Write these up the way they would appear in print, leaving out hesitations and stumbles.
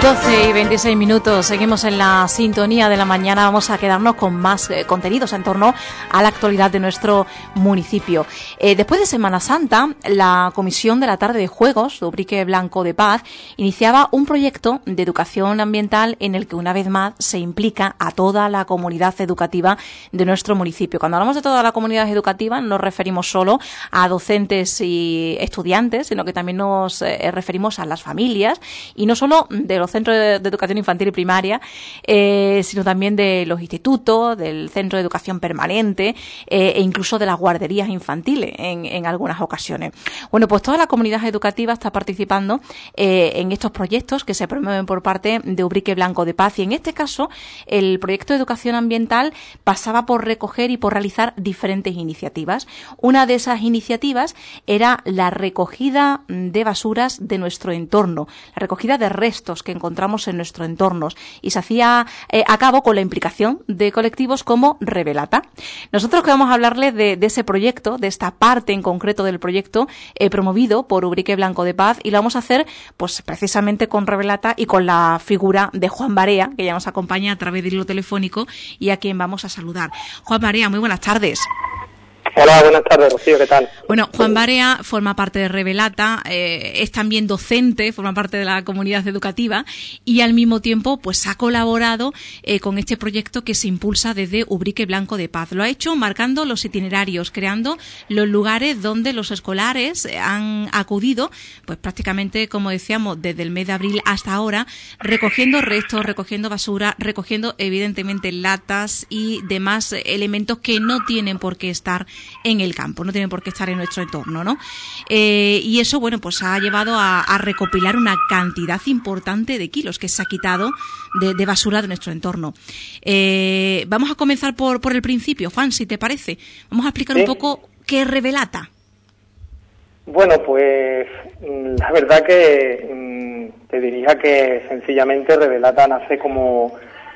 12:26, seguimos en la sintonía de la mañana. Vamos a quedarnos con más contenidos en torno a la actualidad de nuestro municipio. Después de Semana Santa, la Comisión de la Tarde de Juegos de Ubrique Blanco de Paz iniciaba un proyecto de educación ambiental en el que una vez más se implica a toda la comunidad educativa de nuestro municipio. Cuando hablamos de toda la comunidad educativa no nos referimos solo a docentes y estudiantes, sino que también nos referimos a las familias, y no solo de los centros de educación infantil y primaria, sino también de los institutos, del centro de educación permanente e incluso de las guarderías infantiles en algunas ocasiones. Bueno, pues toda la comunidad educativa está participando en estos proyectos que se promueven por parte de Ubrique Blanco de Paz, y en este caso el proyecto de educación ambiental pasaba por recoger y por realizar diferentes iniciativas. Una de esas iniciativas era la recogida de basuras de nuestro entorno, la recogida de restos que encontramos en nuestro entorno, y se hacía a cabo con la implicación de colectivos como Revelata. Nosotros queremos hablarles de ese proyecto, de esta parte en concreto del proyecto promovido por Ubrique Blanco de Paz, y lo vamos a hacer pues precisamente con Revelata y con la figura de Juan Barea, que ya nos acompaña a través del hilo telefónico y a quien vamos a saludar. Juan Barea, muy buenas tardes. Hola, buenas tardes, Rocío, ¿qué tal? Bueno, Juan Barea forma parte de Revelata, es también docente, forma parte de la comunidad educativa, y al mismo tiempo pues ha colaborado con este proyecto que se impulsa desde Ubrique Blanco de Paz. Lo ha hecho marcando los itinerarios, creando los lugares donde los escolares han acudido, pues prácticamente, como decíamos, desde el mes de abril hasta ahora, recogiendo restos, recogiendo basura, recogiendo evidentemente latas y demás elementos que no tienen por qué estar en el campo, no tienen por qué estar en nuestro entorno, ¿no? Y eso, bueno, pues ha llevado a recopilar una cantidad importante de kilos que se ha quitado de basura de nuestro entorno. Vamos a comenzar por el principio, Juan, si te parece. Vamos a explicar un poco qué es Revelata. Bueno, pues la verdad que te diría que sencillamente Revelata nace como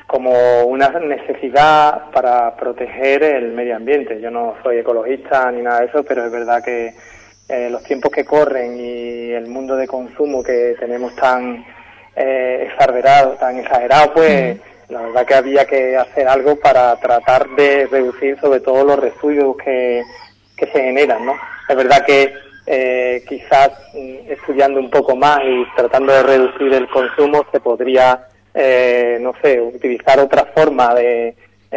una necesidad para proteger el medio ambiente. Yo no soy ecologista ni nada de eso, pero es verdad que los tiempos que corren y el mundo de consumo que tenemos tan exagerado, pues la verdad que había que hacer algo para tratar de reducir sobre todo los residuos que se generan, ¿no? Es verdad que quizás estudiando un poco más y tratando de reducir el consumo se podría no sé, utilizar otra forma de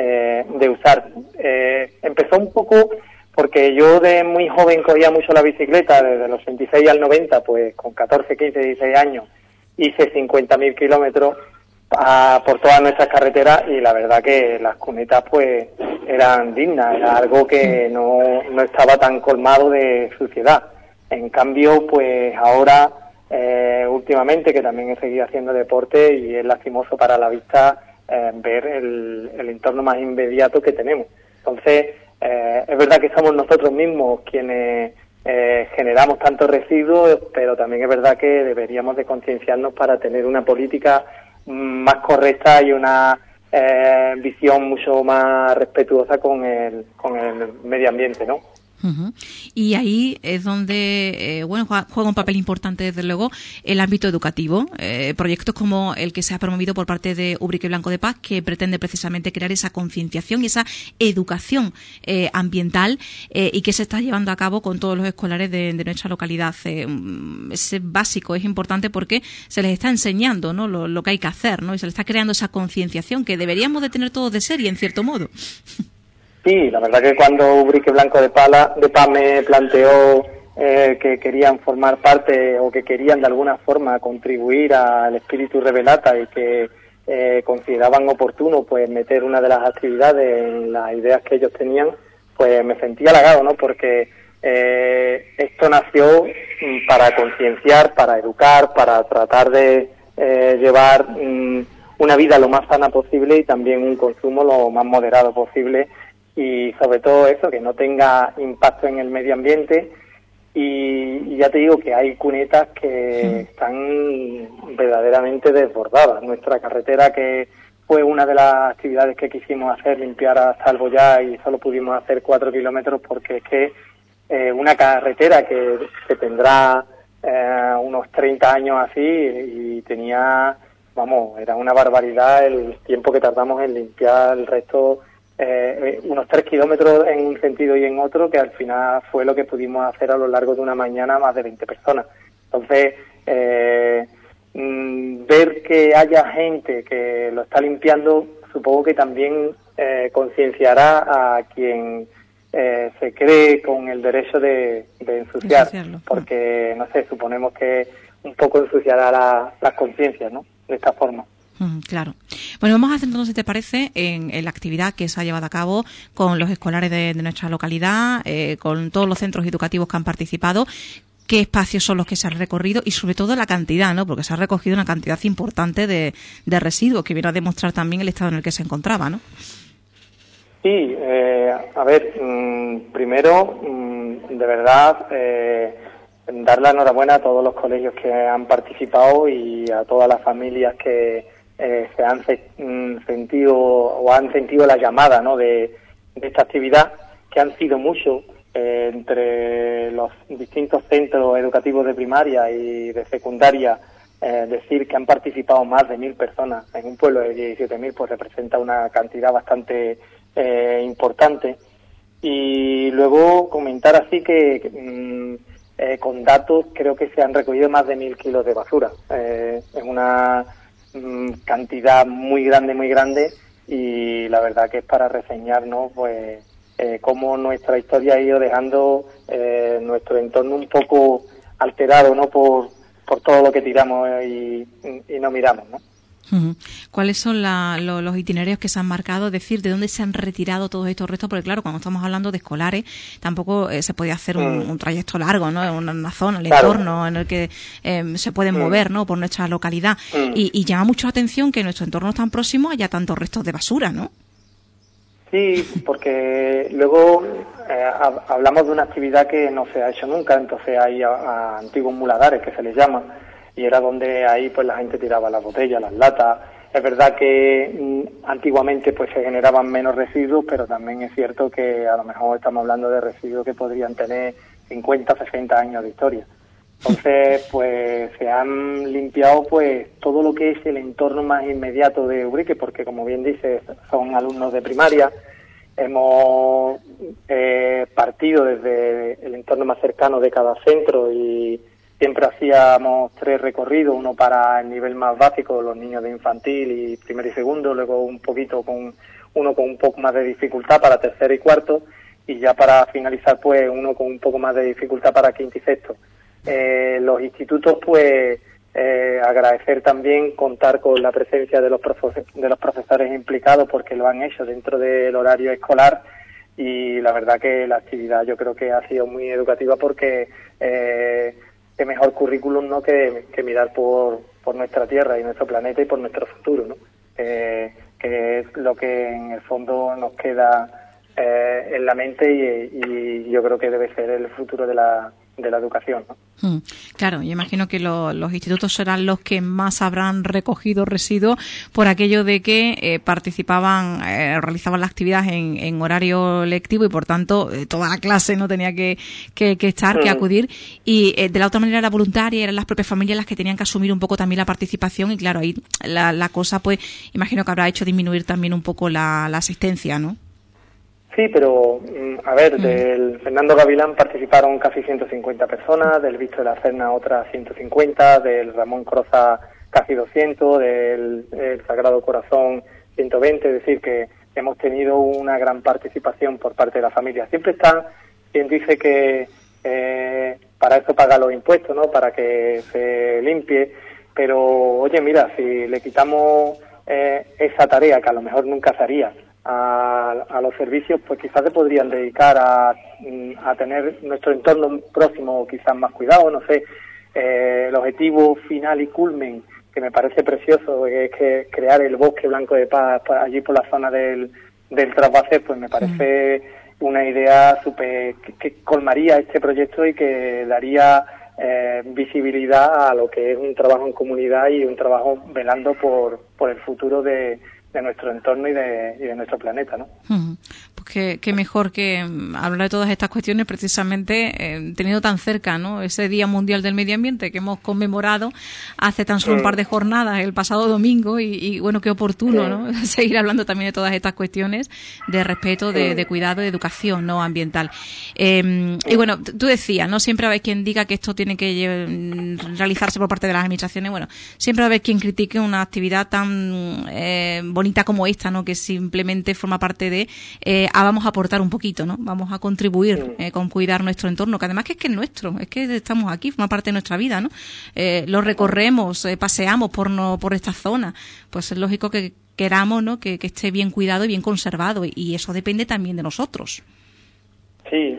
usar. Empezó un poco porque yo de muy joven cogía mucho la bicicleta, desde los 26 al 90, pues con 14, 15, 16 años hice 50.000 kilómetros por todas nuestras carreteras, y la verdad que las cunetas pues eran dignas, era algo que no estaba tan colmado de suciedad. En cambio, pues ahora últimamente, que también he seguido haciendo deporte, y es lastimoso para la vista ver el entorno más inmediato que tenemos. Entonces, es verdad que somos nosotros mismos quienes generamos tantos residuos, pero también es verdad que deberíamos de concienciarnos para tener una política más correcta y una visión mucho más respetuosa con el medio ambiente, ¿no? Y ahí es donde juega un papel importante, desde luego, el ámbito educativo. Proyectos como el que se ha promovido por parte de Ubrique Blanco de Paz, que pretende precisamente crear esa concienciación y esa educación ambiental, y que se está llevando a cabo con todos los escolares de nuestra localidad. Es básico, es importante, porque se les está enseñando, ¿no?, lo que hay que hacer, ¿no?, y se les está creando esa concienciación que deberíamos de tener todos de serie, en cierto modo. Sí, la verdad que cuando Ubrique Blanco de Paz me planteó que querían formar parte, o que querían de alguna forma contribuir al espíritu Revelata, y que consideraban oportuno pues meter una de las actividades en las ideas que ellos tenían, pues me sentí halagado, ¿no? Porque esto nació para concienciar, para educar, para tratar de llevar una vida lo más sana posible, y también un consumo lo más moderado posible, y sobre todo eso, que no tenga impacto en el medio ambiente. Y ya te digo que hay cunetas que están verdaderamente desbordadas. Nuestra carretera, que fue una de las actividades que quisimos hacer, limpiar hasta el Boyá, y solo pudimos hacer 4 kilómetros, porque es que una carretera que tendrá unos 30 años así, y tenía vamos, era una barbaridad el tiempo que tardamos en limpiar el resto, unos 3 kilómetros en un sentido y en otro, que al final fue lo que pudimos hacer a lo largo de una mañana más de 20 personas. Entonces, ver que haya gente que lo está limpiando, supongo que también concienciará a quien se cree con el derecho de ensuciar, porque, no sé, suponemos que un poco ensuciará las conciencias, ¿no?, de esta forma. Claro. Bueno, vamos a centrarnos, si te parece, en la actividad que se ha llevado a cabo con los escolares de nuestra localidad, con todos los centros educativos que han participado. ¿Qué espacios son los que se han recorrido? Y sobre todo la cantidad, ¿no? Porque se ha recogido una cantidad importante de residuos, que viene a demostrar también el estado en el que se encontraba, ¿no? Sí, a ver, primero, de verdad, dar la enhorabuena a todos los colegios que han participado y a todas las familias que se han sentido o han sentido la llamada, ¿no?, de esta actividad, que han sido muchos, entre los distintos centros educativos de primaria y de secundaria. Decir que han participado más de 1.000 personas en un pueblo de 17.000, pues representa una cantidad bastante importante. Y luego comentar así que con datos creo que se han recogido más de 1.000 kilos de basura. Es una cantidad muy grande, y la verdad que es para reseñarnos, pues, cómo nuestra historia ha ido dejando nuestro entorno un poco alterado, ¿no?, por todo lo que tiramos y no miramos, ¿no? ¿Cuáles son los itinerarios que se han marcado? Es decir, ¿de dónde se han retirado todos estos restos? Porque claro, cuando estamos hablando de escolares, tampoco se podía hacer un trayecto largo, ¿no? Una zona, el entorno en el que se pueden mover, ¿no?, por nuestra localidad. Y llama mucho la atención que en nuestro entorno tan próximo haya tantos restos de basura, ¿no? Sí, porque luego hablamos de una actividad que no se ha hecho nunca, entonces hay a antiguos muladares, que se les llama, y era donde ahí pues la gente tiraba las botellas, las latas. Es verdad que antiguamente pues se generaban menos residuos, pero también es cierto que a lo mejor estamos hablando de residuos que podrían tener 50, 60 años de historia. Entonces, pues se han limpiado pues todo lo que es el entorno más inmediato de Ubrique, porque como bien dices, son alumnos de primaria. Hemos partido desde el entorno más cercano de cada centro y siempre hacíamos 3 recorridos, uno para el nivel más básico, los niños de infantil y primero y segundo, luego un poquito uno con un poco más de dificultad para tercero y cuarto, y ya para finalizar pues uno con un poco más de dificultad para quinto y sexto. Los institutos, pues, agradecer también contar con la presencia de los profesores implicados, porque lo han hecho dentro del horario escolar, y la verdad que la actividad yo creo que ha sido muy educativa, porque qué mejor currículum, ¿no?, que mirar por nuestra tierra y nuestro planeta y por nuestro futuro, ¿no? Que es lo que en el fondo nos queda en la mente, y yo creo que debe ser el futuro de la educación, ¿no? Claro, yo imagino que los institutos serán los que más habrán recogido residuos por aquello de que participaban, realizaban la actividad en horario lectivo, y por tanto toda la clase no tenía que estar, que acudir, y de la otra manera la voluntaria eran las propias familias las que tenían que asumir un poco también la participación, y claro, ahí la cosa, pues imagino que habrá hecho disminuir también un poco la asistencia, ¿no? Sí, pero, a ver, del Fernando Gavilán participaron casi 150 personas, del Visto de la Serna otras 150, del Ramón Croza casi 200, del Sagrado Corazón 120, es decir, que hemos tenido una gran participación por parte de la familia. Siempre está quien dice que para eso paga los impuestos, ¿no?, para que se limpie, pero, oye, mira, si le quitamos esa tarea, que a lo mejor nunca se haría, a los servicios, pues quizás se podrían dedicar a tener nuestro entorno próximo quizás más cuidado, no sé. El objetivo final y culmen, que me parece precioso, es que crear el bosque blanco de paz allí por la zona del Trasvase, pues me parece una idea súper que colmaría este proyecto y que daría visibilidad a lo que es un trabajo en comunidad y un trabajo velando por el futuro de nuestro entorno y de nuestro planeta, ¿no? Pues que mejor que hablar de todas estas cuestiones precisamente teniendo tan cerca, ¿no?, ese Día Mundial del Medio Ambiente que hemos conmemorado hace tan solo un par de jornadas el pasado domingo y bueno, qué oportuno, ¿no?, seguir hablando también de todas estas cuestiones de respeto, de cuidado, de educación, ¿no?, ambiental. Y bueno, tú decías, ¿no?, siempre va a haber quien diga que esto tiene que realizarse por parte de las administraciones. Bueno, siempre va a haber quien critique una actividad tan bonita como esta, ¿no?, que simplemente forma parte de vamos a aportar un poquito, ¿no?, vamos a contribuir con cuidar nuestro entorno, que además que es nuestro, es que estamos aquí, forma parte de nuestra vida, ¿no? Lo recorremos, paseamos por esta zona, pues es lógico que queramos, ¿no?, que esté bien cuidado y bien conservado, y eso depende también de nosotros. Sí,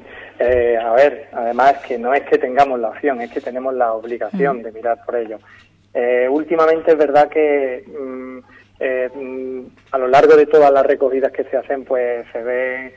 a ver, además que no es que tengamos la opción, es que tenemos la obligación de mirar por ello. Últimamente es verdad que a lo largo de todas las recogidas que se hacen, pues se ve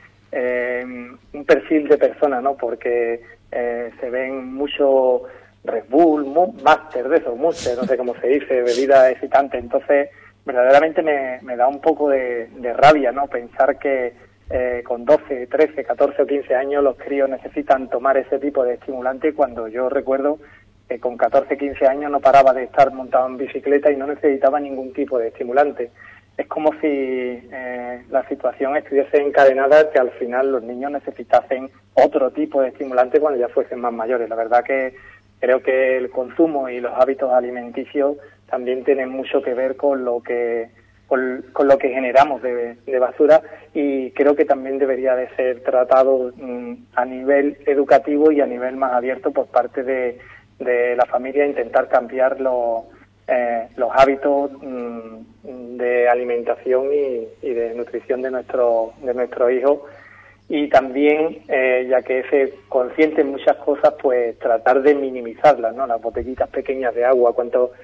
un perfil de personas, ¿no? Porque se ven mucho Red Bull, Master de esos, Monster, no sé cómo se dice, bebida excitante. Entonces, verdaderamente me da un poco de rabia, ¿no?, pensar que con 12, 13, 14 o 15 años los críos necesitan tomar ese tipo de estimulante, cuando yo recuerdo que con 14, 15 años no paraba de estar montado en bicicleta y no necesitaba ningún tipo de estimulante. Es como si la situación estuviese encadenada, que al final los niños necesitasen otro tipo de estimulante cuando ya fuesen más mayores. La verdad que creo que el consumo y los hábitos alimenticios también tienen mucho que ver con lo que generamos de basura, y creo que también debería de ser tratado a nivel educativo y a nivel más abierto por parte de la familia, intentar cambiar los hábitos de alimentación y de nutrición de nuestros hijos, y también, ya que se consciente en muchas cosas, pues tratar de minimizarlas, ¿no? Las botellitas pequeñas de agua,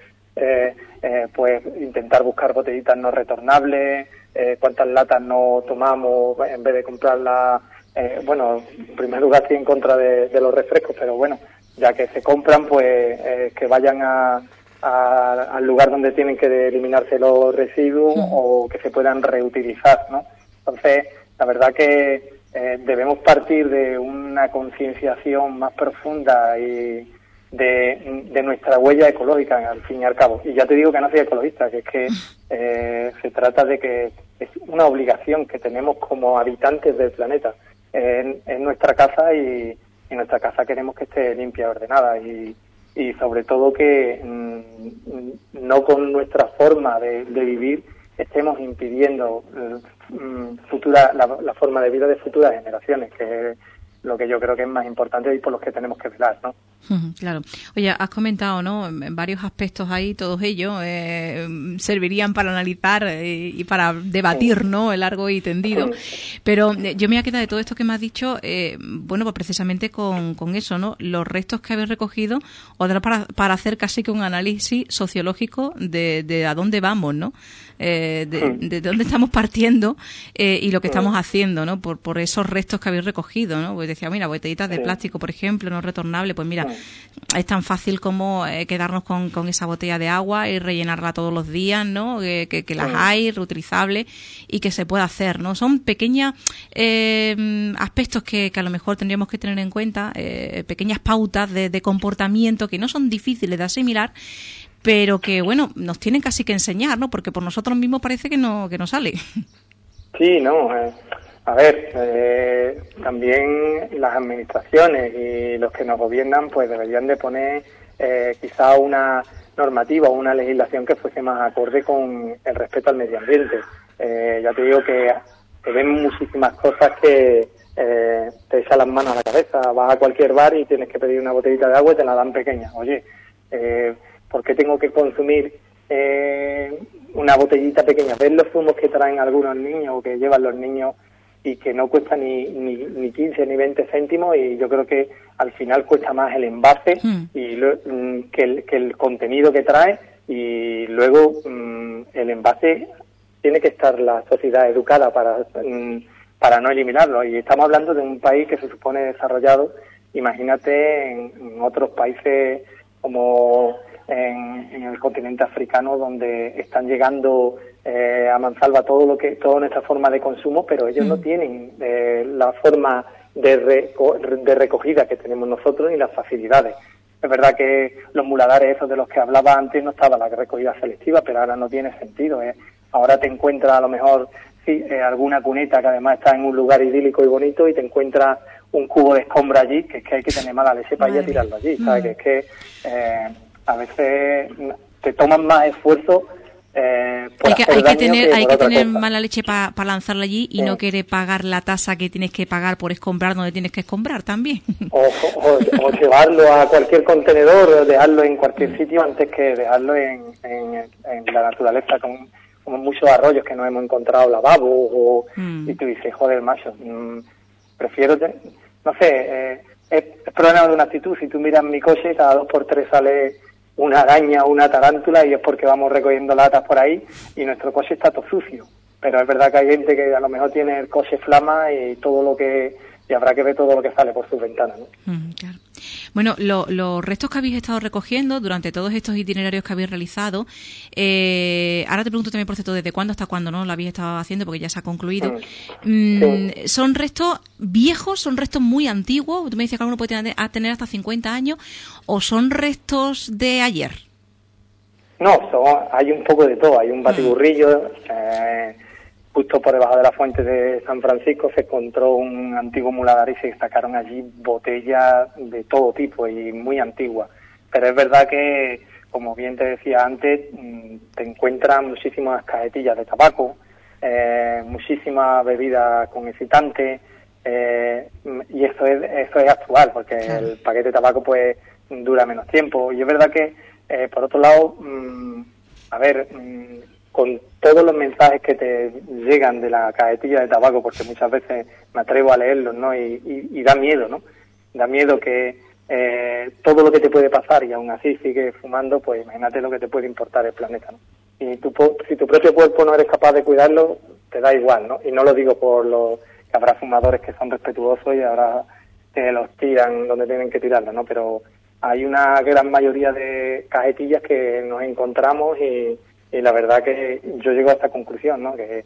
pues intentar buscar botellitas no retornables, cuántas latas no tomamos en vez de comprarlas. Bueno, en primer lugar estoy en contra de los refrescos, pero bueno, ya que se compran, pues que vayan al lugar donde tienen que eliminarse los residuos o que se puedan reutilizar, ¿no? Entonces, la verdad que debemos partir de una concienciación más profunda y de nuestra huella ecológica, al fin y al cabo. Y ya te digo que no soy ecologista, que es que se trata de que es una obligación que tenemos como habitantes del planeta en nuestra casa, y en nuestra casa queremos que esté limpia y ordenada, y sobre todo que no con nuestra forma de vivir estemos impidiendo la forma de vida de futuras generaciones, que es lo que yo creo que es más importante y por los que tenemos que velar, ¿no? Claro. Oye, has comentado, ¿no?, en varios aspectos ahí, todos ellos servirían para analizar y para debatir, ¿no?, largo y tendido. Pero yo me voy a quedar de todo esto que me has dicho, bueno, pues precisamente con eso, ¿no?, los restos que habéis recogido, os dará para hacer casi que un análisis sociológico de a dónde vamos, ¿no?, de dónde estamos partiendo y lo que estamos haciendo, ¿no?, por esos restos que habéis recogido, ¿no? Pues decía, mira, botellitas de plástico, por ejemplo, no retornable, pues mira, es tan fácil como quedarnos con esa botella de agua y rellenarla todos los días, ¿no? Que las hay, reutilizables, y que se puede hacer, ¿no? Son pequeños aspectos que a lo mejor tendríamos que tener en cuenta, pequeñas pautas de comportamiento que no son difíciles de asimilar, pero que, bueno, nos tienen casi que enseñar, ¿no? Porque por nosotros mismos parece que no sale. Sí, no, a ver, también las administraciones y los que nos gobiernan pues deberían de poner quizá una normativa o una legislación que fuese más acorde con el respeto al medio ambiente. Ya te digo que se ven muchísimas cosas que te echan las manos a la cabeza. Vas a cualquier bar y tienes que pedir una botellita de agua y te la dan pequeña. Oye, ¿por qué tengo que consumir una botellita pequeña? ¿Ves los zumos que traen algunos niños o que llevan los niños y que no cuesta ni 15 ni 20 céntimos? Y yo creo que al final cuesta más el envase y que el contenido que trae, y luego el envase tiene que estar la sociedad educada para no eliminarlo. Y estamos hablando de un país que se supone desarrollado. Imagínate en otros países como en el continente africano, donde están llegando a mansalva toda nuestra forma de consumo, pero ellos no tienen la forma de recogida que tenemos nosotros ni las facilidades. Es verdad que los muladares esos de los que hablaba antes no estaba la recogida selectiva, pero ahora no tiene sentido. Ahora te encuentras a lo mejor alguna cuneta que además está en un lugar idílico y bonito, y te encuentras un cubo de escombro allí, que es que hay que tener mala leche para ir a tirarlo allí, ¿sabes? Que es que a veces te toman más esfuerzo por hay que tener cosa. mala leche para lanzarlo allí y no querer pagar la tasa que tienes que pagar por escombrar donde tienes que escombrar también. O llevarlo a cualquier contenedor, o dejarlo en cualquier sitio antes que dejarlo en la naturaleza, como muchos arroyos que nos hemos encontrado lavabos, y tú dices, joder, macho, prefiero, no sé, es problema de una actitud. Si tú miras mi coche, cada 2x3 sale una araña o una tarántula, y es porque vamos recogiendo latas por ahí y nuestro coche está todo sucio. Pero es verdad que hay gente que a lo mejor tiene el coche flama y habrá que ver todo lo que sale por sus ventanas, ¿no? Claro. Bueno, los restos que habéis estado recogiendo durante todos estos itinerarios que habéis realizado, ahora te pregunto también, por cierto, ¿desde cuándo hasta cuándo no lo habéis estado haciendo? Porque ya se ha concluido. Sí. ¿Son restos viejos? ¿Son restos muy antiguos? Tú me dices que alguno puede tener hasta 50 años. ¿O son restos de ayer? No, hay un poco de todo. Hay un batiburrillo. Justo por debajo de la fuente de San Francisco se encontró un antiguo muladar y se sacaron allí botellas de todo tipo y muy antiguas. Pero es verdad que, como bien te decía antes, te encuentras muchísimas cajetillas de tabaco, muchísimas bebidas con excitantes, y eso es actual, porque el paquete de tabaco pues dura menos tiempo. Y es verdad que, por otro lado, con todos los mensajes que te llegan de la cajetilla de tabaco, porque muchas veces me atrevo a leerlos, ¿no? Y da miedo, ¿no? Da miedo que todo lo que te puede pasar y aún así sigues fumando, pues imagínate lo que te puede importar el planeta, ¿no? Y si tu propio cuerpo no eres capaz de cuidarlo, te da igual, ¿no? Y no lo digo por que habrá fumadores que son respetuosos y habrá que los tiran donde tienen que tirarlo, ¿no? Pero hay una gran mayoría de cajetillas que nos encontramos y la verdad que yo llego a esta conclusión, ¿no? Que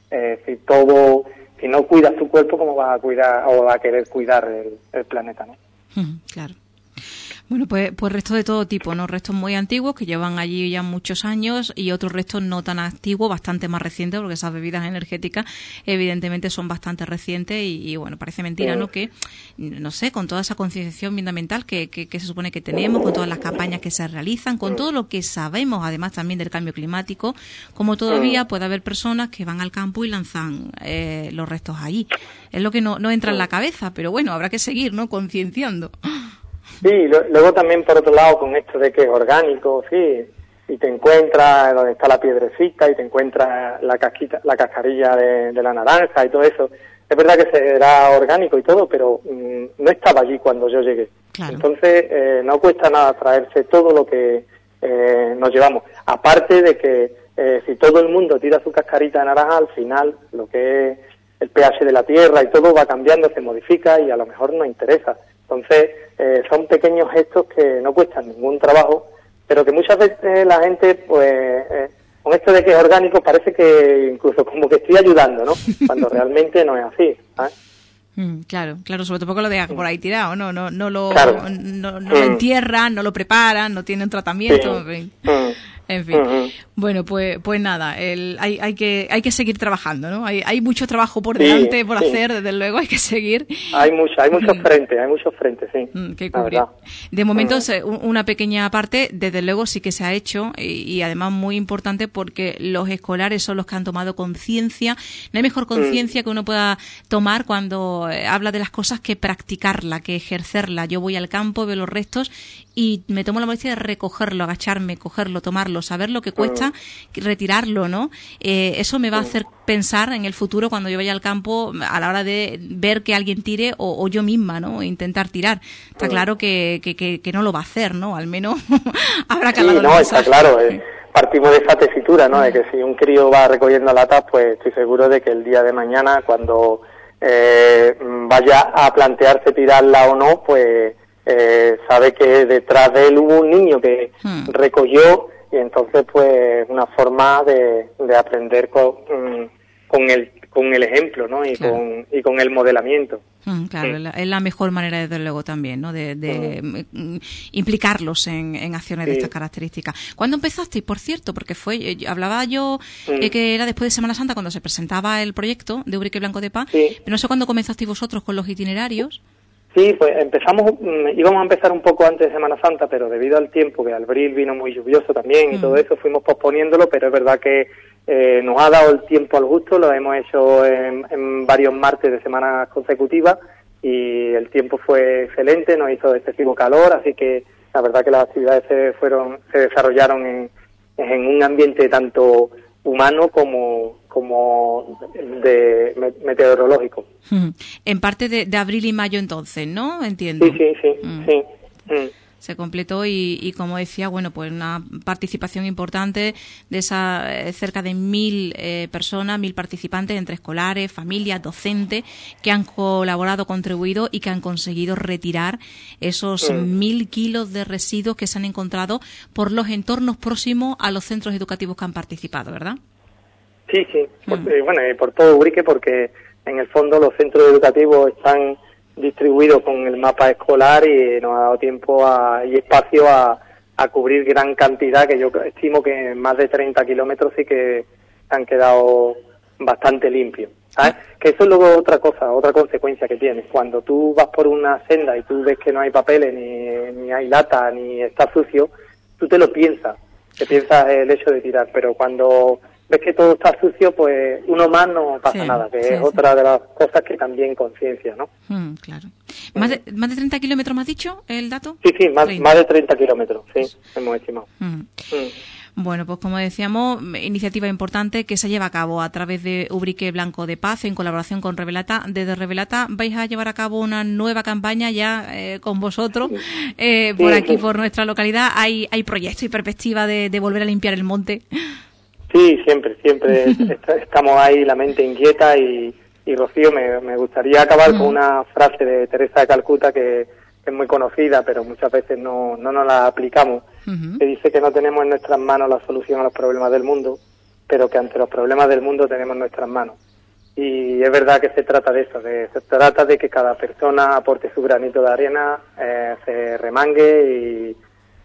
si no cuidas tu cuerpo, ¿cómo vas a cuidar o vas a querer cuidar el planeta, ¿no? Claro. Bueno, pues restos de todo tipo, ¿no? Restos muy antiguos que llevan allí ya muchos años y otros restos no tan antiguos, bastante más recientes, porque esas bebidas energéticas evidentemente son bastante recientes y bueno, parece mentira, ¿no? Que, no sé, con toda esa concienciación ambiental que se supone que tenemos, con todas las campañas que se realizan, con todo lo que sabemos además también del cambio climático, como todavía puede haber personas que van al campo y lanzan los restos allí. Es lo que no entra en la cabeza, pero bueno, habrá que seguir, ¿no? Concienciando. Sí, luego también por otro lado con esto de que es orgánico, sí, y te encuentras donde está la piedrecita y te encuentras la cascarilla de la naranja y todo eso. Es verdad que será orgánico y todo, pero no estaba allí cuando yo llegué. Claro. Entonces no cuesta nada traerse todo lo que nos llevamos. Aparte de que si todo el mundo tira su cascarita de naranja, al final lo que es el pH de la tierra y todo va cambiando, se modifica y a lo mejor no interesa. Entonces, son pequeños gestos que no cuestan ningún trabajo, pero que muchas veces la gente, pues, con esto de que es orgánico, parece que incluso como que estoy ayudando, ¿no? Cuando realmente no es así, ¿sabes? Claro, sobre todo porque lo dejan por ahí tirado, no lo entierran, no lo preparan, no tienen tratamiento, en fin. Bueno, pues nada, hay que seguir trabajando, ¿no? Hay mucho trabajo por delante, por hacer, desde luego, hay que seguir. Hay muchos frentes, sí. Que cubrir. De momento, una pequeña parte, desde luego, sí que se ha hecho y además muy importante porque los escolares son los que han tomado conciencia. No hay mejor conciencia que uno pueda tomar cuando habla de las cosas que practicarla, que ejercerla. Yo voy al campo, veo los restos y me tomo la molestia de recogerlo, agacharme, cogerlo, tomarlo, saber lo que cuesta, retirarlo, ¿no? Eso me va a hacer pensar en el futuro cuando yo vaya al campo a la hora de ver que alguien tire o yo misma, ¿no? Intentar tirar. Está claro que no lo va a hacer, ¿no? Al menos habrá calado el mensaje. Está claro. Partimos de esa tesitura, ¿no? De que si un crío va recogiendo latas, pues estoy seguro de que el día de mañana, cuando vaya a plantearse tirarla o no, pues sabe que detrás de él hubo un niño que recogió, y entonces pues una forma de aprender con el ejemplo, ¿no? Y claro. con el modelamiento. Claro, es la mejor manera, desde luego, también, ¿no? De implicarlos en acciones de estas características. ¿Cuándo empezasteis, por cierto? Porque hablaba yo que era después de Semana Santa cuando se presentaba el proyecto de Ubrique Blanco de Paz, pero no sé cuándo comenzasteis vosotros con los itinerarios. Sí, pues íbamos a empezar un poco antes de Semana Santa, pero debido al tiempo, que abril vino muy lluvioso también y todo eso, fuimos posponiéndolo, pero es verdad que nos ha dado el tiempo al gusto, lo hemos hecho en varios martes de semanas consecutivas y el tiempo fue excelente, nos hizo excesivo calor, así que la verdad que las actividades se desarrollaron en un ambiente tanto humano como de meteorológico. En parte de abril y mayo entonces, ¿no? Entiendo. Sí. Se completó y como decía, bueno, pues una participación importante de esa cerca de 1.000 personas, 1.000 participantes entre escolares, familias, docentes, que han colaborado, contribuido y que han conseguido retirar esos 1.000 kilos de residuos que se han encontrado por los entornos próximos a los centros educativos que han participado, ¿verdad? Sí, bueno, y por todo Ubrique, porque en el fondo los centros educativos están distribuidos con el mapa escolar y nos ha dado tiempo y espacio a cubrir gran cantidad, que yo estimo que en más de 30 kilómetros sí que han quedado bastante limpios, ¿sabes? Que eso es luego otra consecuencia que tienes. Cuando tú vas por una senda y tú ves que no hay papeles, ni hay lata, ni está sucio, tú te piensas el hecho de tirar, pero cuando ves que todo está sucio, pues uno más no pasa nada, que es otra de las cosas que también conciencia, ¿no? Claro. ¿Más de 30 kilómetros me has dicho el dato? Sí, más de 30 kilómetros, hemos estimado. Bueno, pues como decíamos, iniciativa importante que se lleva a cabo a través de Ubrique Blanco de Paz en colaboración con Revelata. Desde Revelata vais a llevar a cabo una nueva campaña ya con vosotros por aquí, por nuestra localidad. ¿Hay proyectos y perspectiva de volver a limpiar el monte? Sí, siempre estamos ahí, la mente inquieta y Rocío, me gustaría acabar con una frase de Teresa de Calcuta que es muy conocida, pero muchas veces no nos la aplicamos, que dice que no tenemos en nuestras manos la solución a los problemas del mundo, pero que ante los problemas del mundo tenemos nuestras manos. Y es verdad que se trata de eso, se trata de que cada persona aporte su granito de arena, se remangue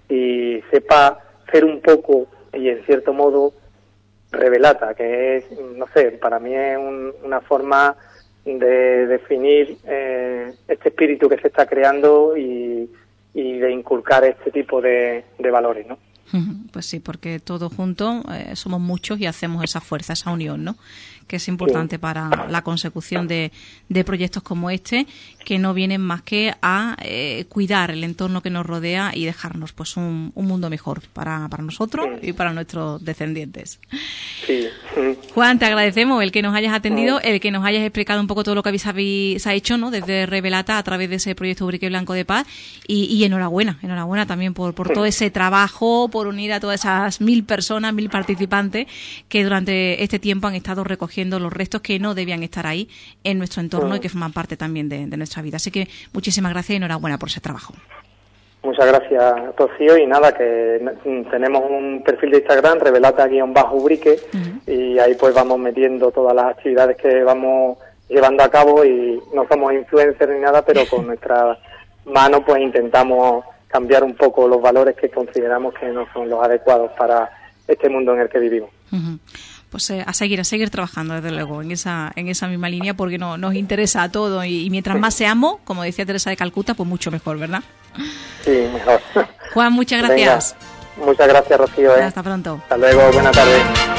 y sepa ser un poco, y en cierto modo, Revelata, que es, no sé, para mí es una forma de definir este espíritu que se está creando y de inculcar este tipo de valores, ¿no? Pues sí, porque todos juntos somos muchos y hacemos esa fuerza, esa unión, ¿no? Que es importante para la consecución de proyectos como este, que no vienen más que a cuidar el entorno que nos rodea y dejarnos pues un mundo mejor para nosotros y para nuestros descendientes. Sí. Juan, te agradecemos el que nos hayas atendido, el que nos hayas explicado un poco todo lo que se ha hecho, ¿no? Desde Revelata a través de ese proyecto Ubrique Blanco de Paz y enhorabuena también por todo ese trabajo, por unir a todas esas 1.000 personas, 1.000 participantes que durante este tiempo han estado recogiendo los restos que no debían estar ahí en nuestro entorno y que forman parte también de nuestra vida. Así que muchísimas gracias y enhorabuena por ese trabajo. Muchas gracias, Rocío, y nada, que tenemos un perfil de Instagram, Revelata_Ubrique, y ahí pues vamos metiendo todas las actividades que vamos llevando a cabo y no somos influencers ni nada, pero con nuestra mano pues intentamos cambiar un poco los valores que consideramos que no son los adecuados para este mundo en el que vivimos. Pues a seguir trabajando, desde luego, en esa misma línea, porque nos interesa a todos y mientras más seamos, como decía Teresa de Calcuta, pues mucho mejor, ¿verdad? Sí, mejor. Juan, muchas gracias. Venga, muchas gracias, Rocío. Hasta pronto. Hasta luego, buena tarde.